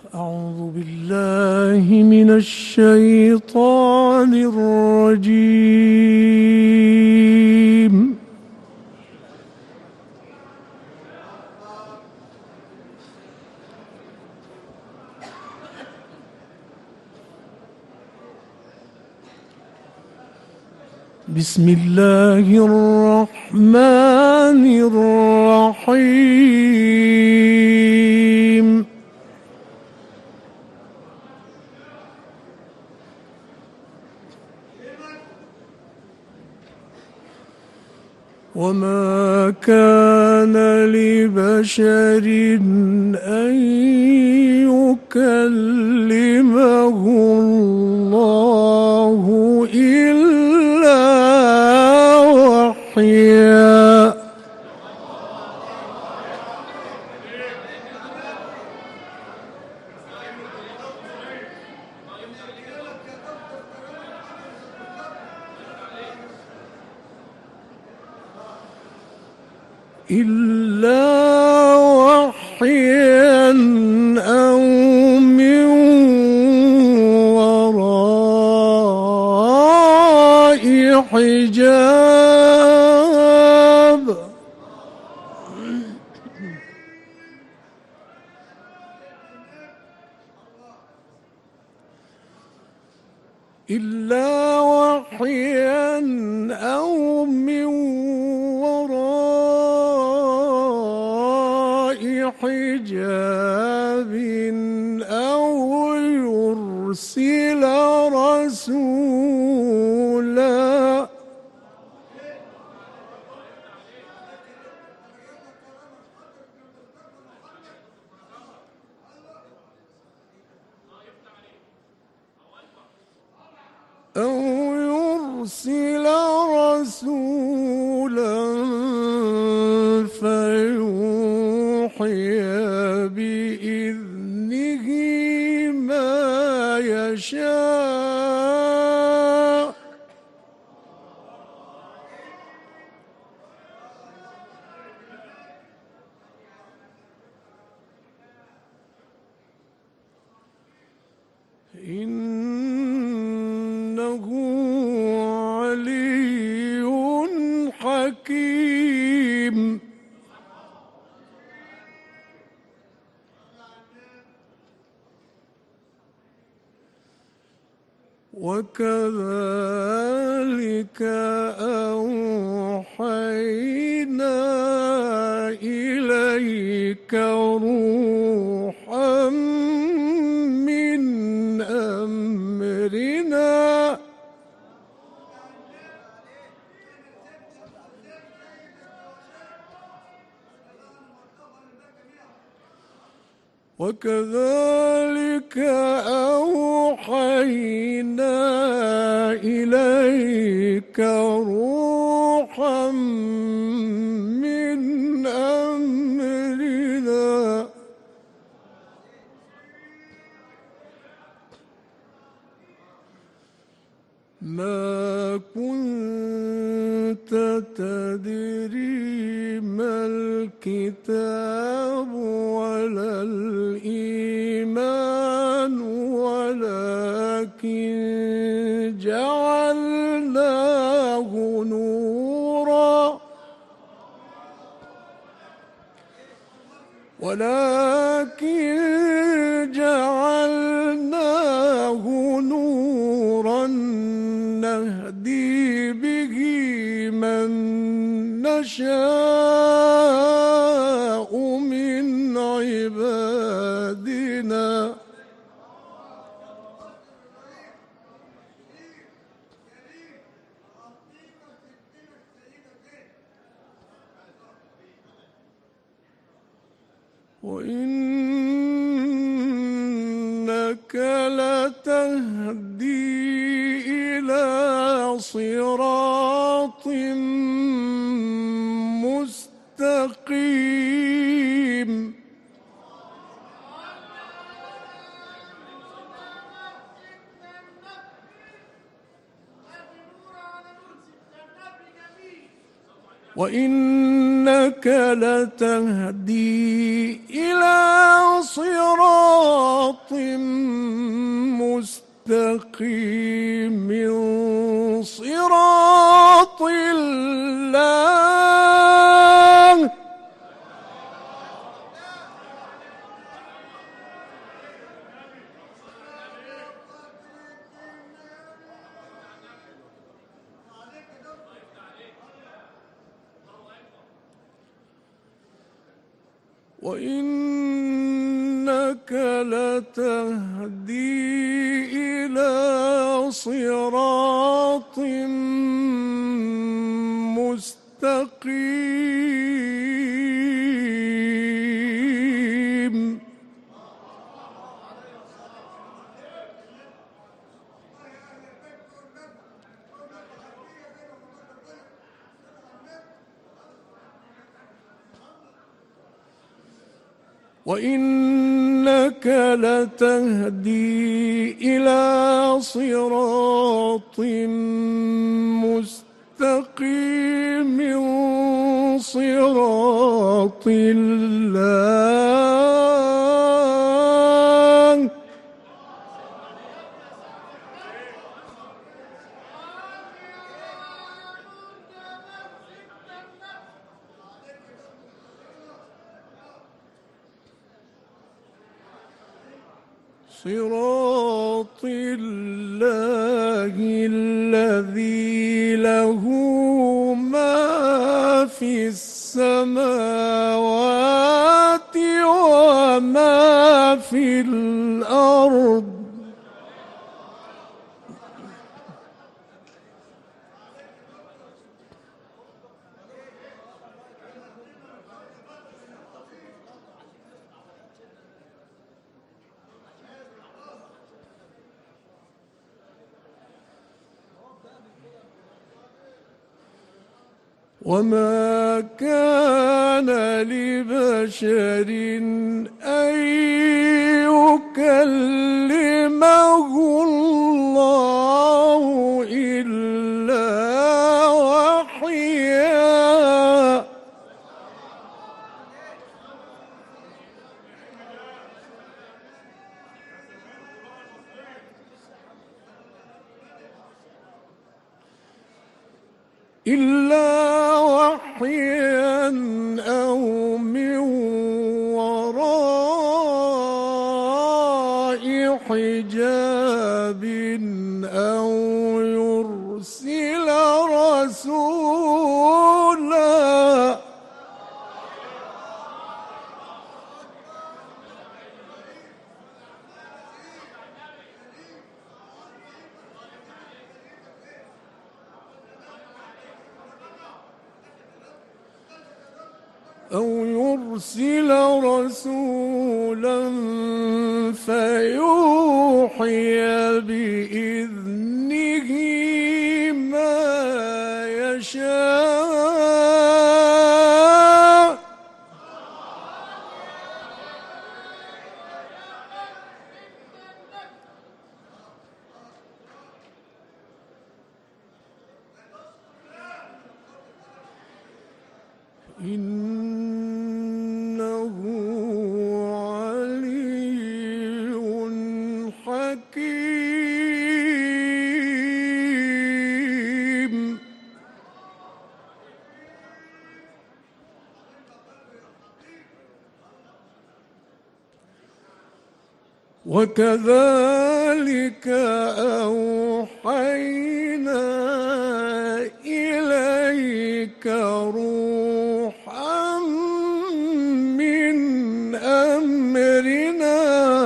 أعوذ بالله من الشيطان الرجيم. بسم الله الرحمن الرحيم. وما كان لبشر أن يكلمه الله إلا وحيا. أو من وراء حجاب. إلا وحيا أو من وراء حجاب أو يرسل رسولا. فيوحي بإذنه ما يشاء. إنه علي حكيم. وكذلك أوحينا إليك روحا من أمرنا. وكذلك أوحينا إليك روحا من أمرنا ما كنت تدري ما الكتاب ولا الإيمان ولكن جعلناه نورا نهدي به من نشاء من عبادنا وإنك لتهدي إلى صراط مستقيم. وإنك لتهدي إلى صراط مستقيم صراط الله. وإنك لتهدي إلى صراط مستقيم. وإنك لتهدي إلى صراط مستقيم صراط الله. صراط الله الذي له ما في السماوات وما في الأرض. وما كان لبشر أن يكلمه الله إلا وحيا. أو من وراء حجاب أو يرسل رسولا. فيوحي بإذنه ما يشاء. إنه علي حكيم. وكذلك أوحينا إليك روحا من أمرنا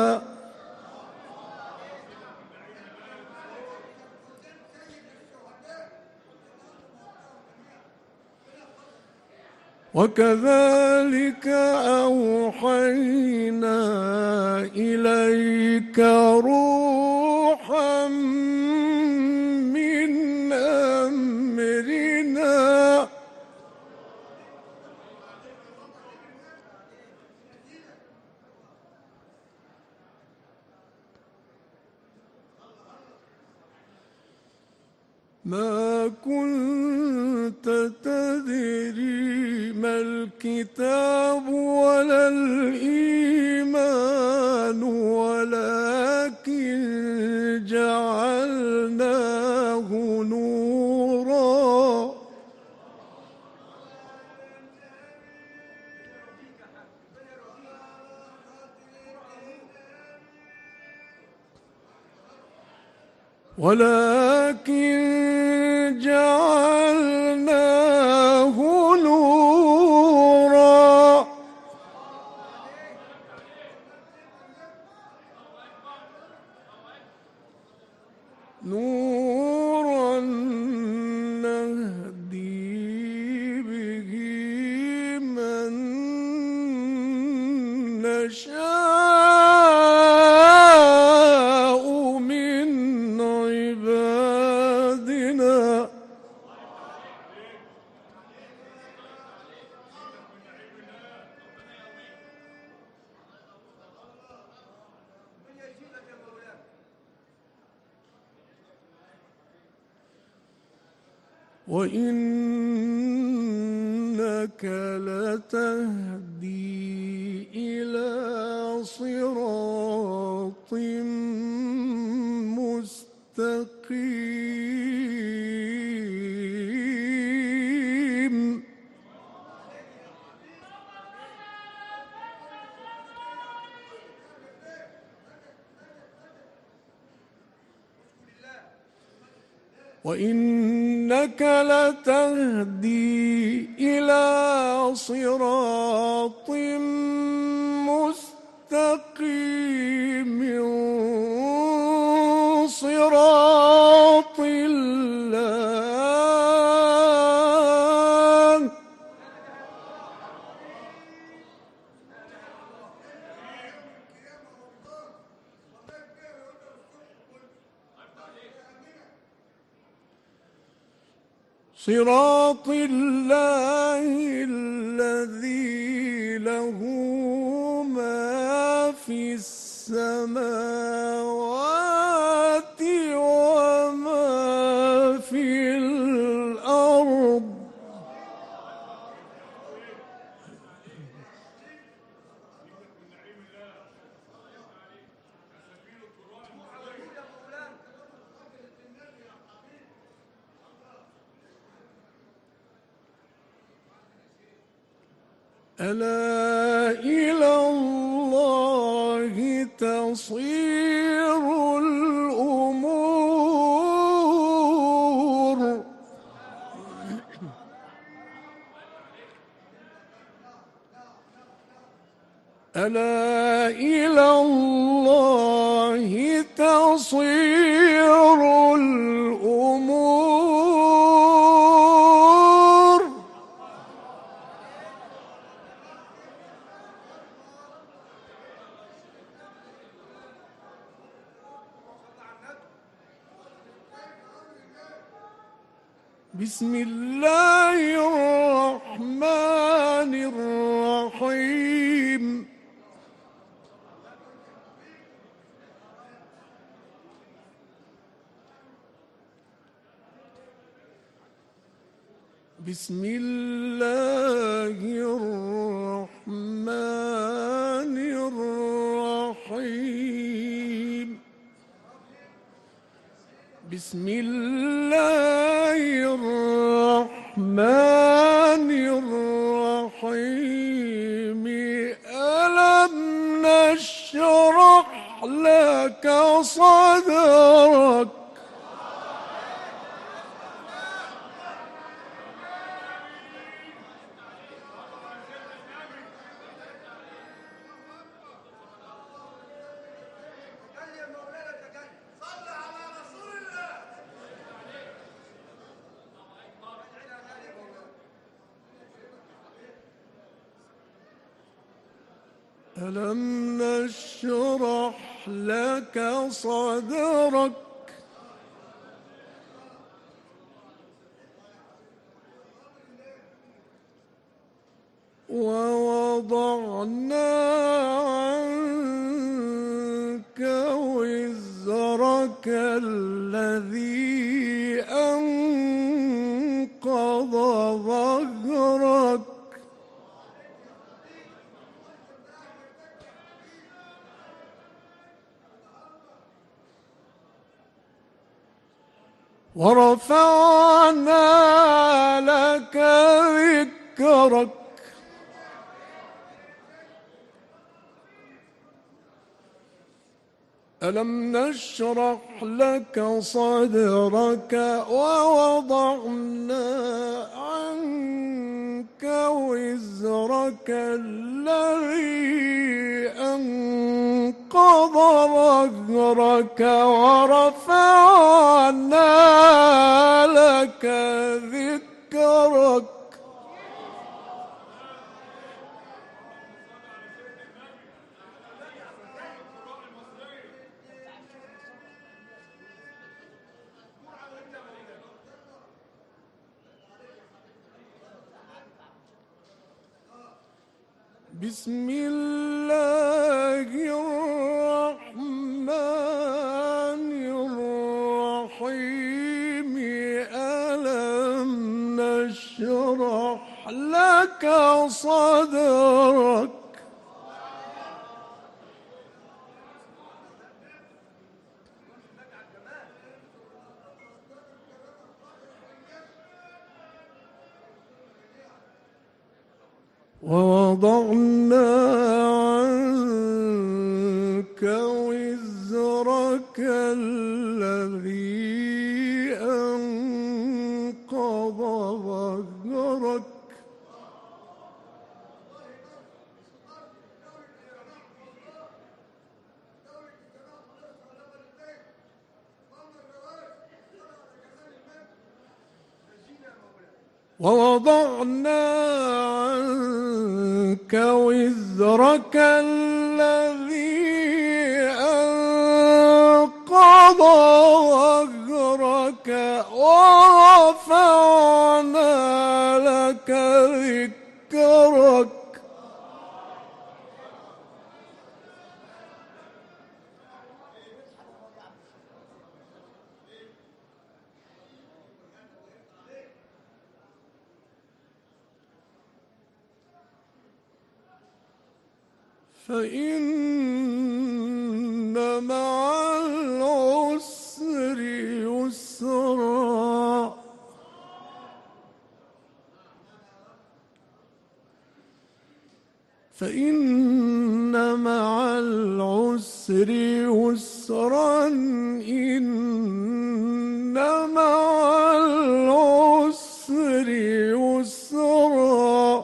وكذلك أوحينا إليك روحا من أمرنا ما كنت تدري ما الكتاب ولا الإيمان ولكن جعل ولكن جعلناه نورا نورا نهدي به من نشاء من عبادنا وإنك لتهدي إلى صراط مستقيم وإنك لتهدي إلى صراط مستقيم صراط الله صراط الله الذي له ما في السماوات وما في الأرض ألا إلى الله تصير الأمور ألا إلى الله تصير الأمور بسم الله الرحمن الرحيم بسم الله الرحمن الرحيم بسم الله الرحمن الرحيم ألم نشرح لك صدرك ألم نشرح لك صدرك ووضعنا عنك وزرك الذي أنقض ظهرك ورفعنا لك ذكرك ألم نشرح لك صدرك ووضعنا عنك وزرك الذي أنقض ظهرك ورفعنا لك ذكرك. بسم الله الرحمن الرحيم. ألم نشرح لك صدرك ووضعنا عنك وزرك الذي أنقض ظهرك ووضعنا عنك وزرك الذي أنقض ظهرك ورفعنا لك ذكرك. فإن مع العسر يسرا فإن مع العسر يسرا إن مع العسر يسرا.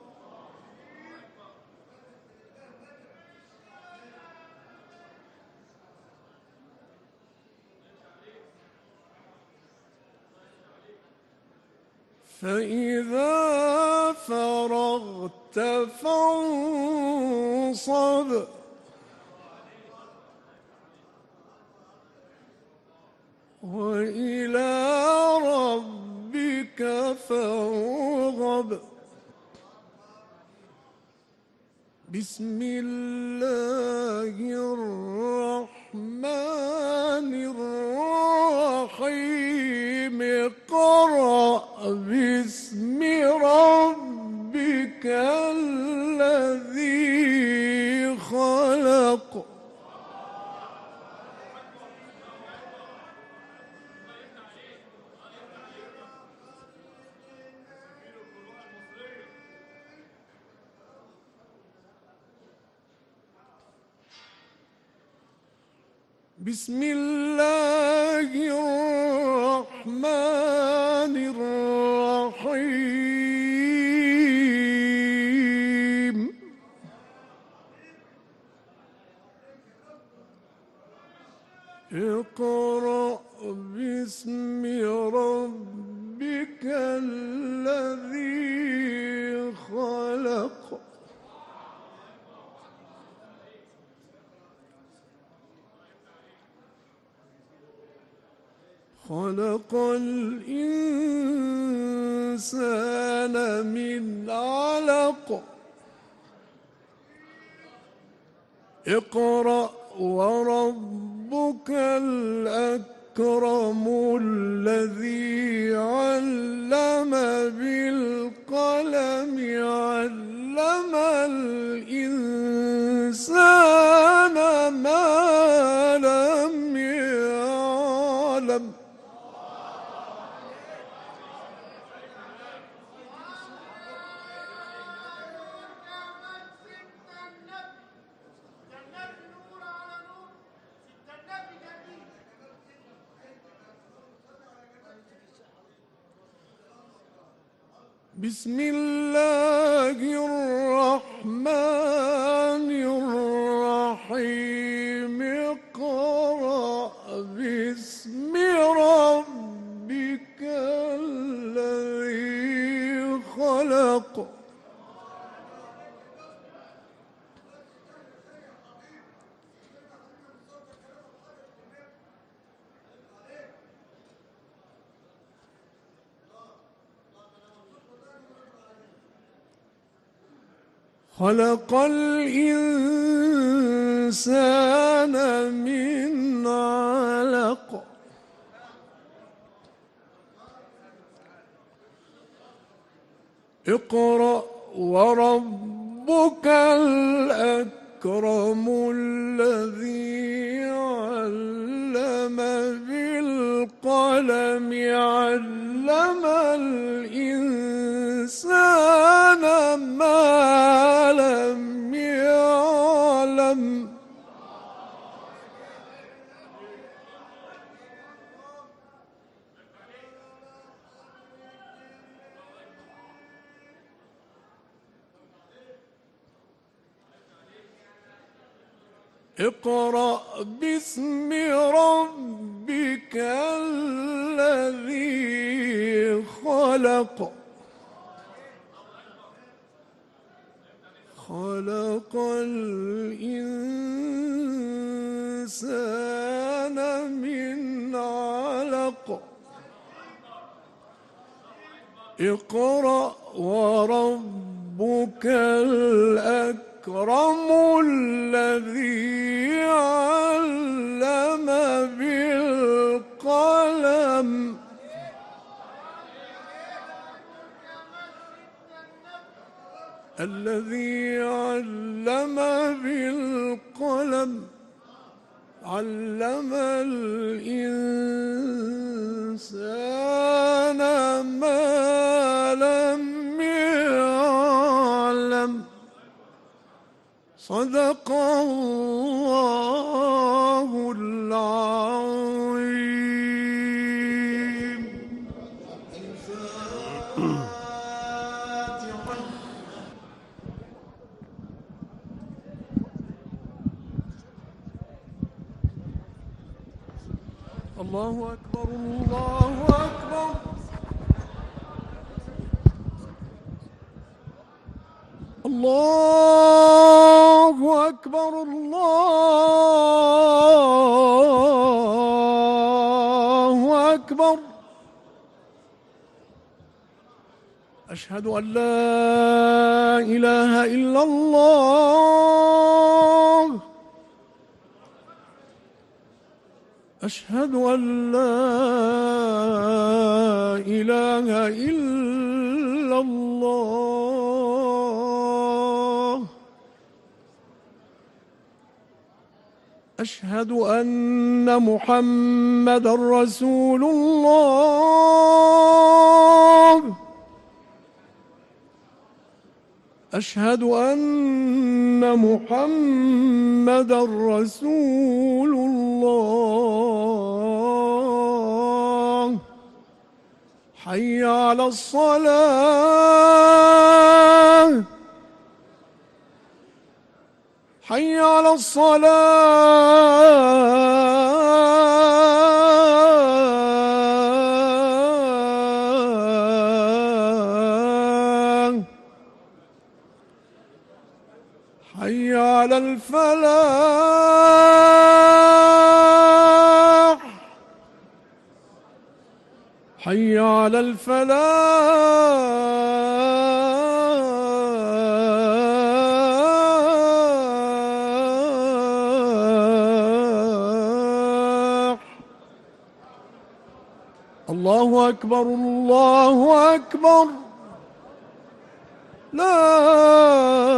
فإذا فرغت فانصب وإلى ربك فارغب. بسم الله الرحمن الرحيم. اقرأ باسم ربك الذي خلق. بسم الله الرحمن الرحيم. اقرأ باسم ربك الذي خلق. خلق الإنسان من علق. اقرأ وربك الأكرم الذي علم بالقلم علم الإنسان ما لم يعلم. بسم الله الرحمن الرحيم اقرأ باسم ربك الذي خلق. خلق الإنسان من علق. اقرأ وربك الأكرم الذي علم بالقلم علم الإنسان ما لم يعلم. اقرأ باسم ربك الذي خلق. خلق الإنسان من علق. اقرأ وربك الأكرم الذي علم بالقلم. الذي علم بالقلم علم الإنسان ما لم يعلم. صدق الله العظيم. الله أكبر الله أكبر. الله أكبر الله أكبر. أشهد أن لا إله إلا الله. أشهد أن لا إله إلا الله. أشهد أن محمدًا رسول الله. أشهد أن محمدًا رسول الله. حي على الصلاة. حي على الصلاة. حي على الفلاح. حي على الفلاح. الله أكبر الله أكبر. لا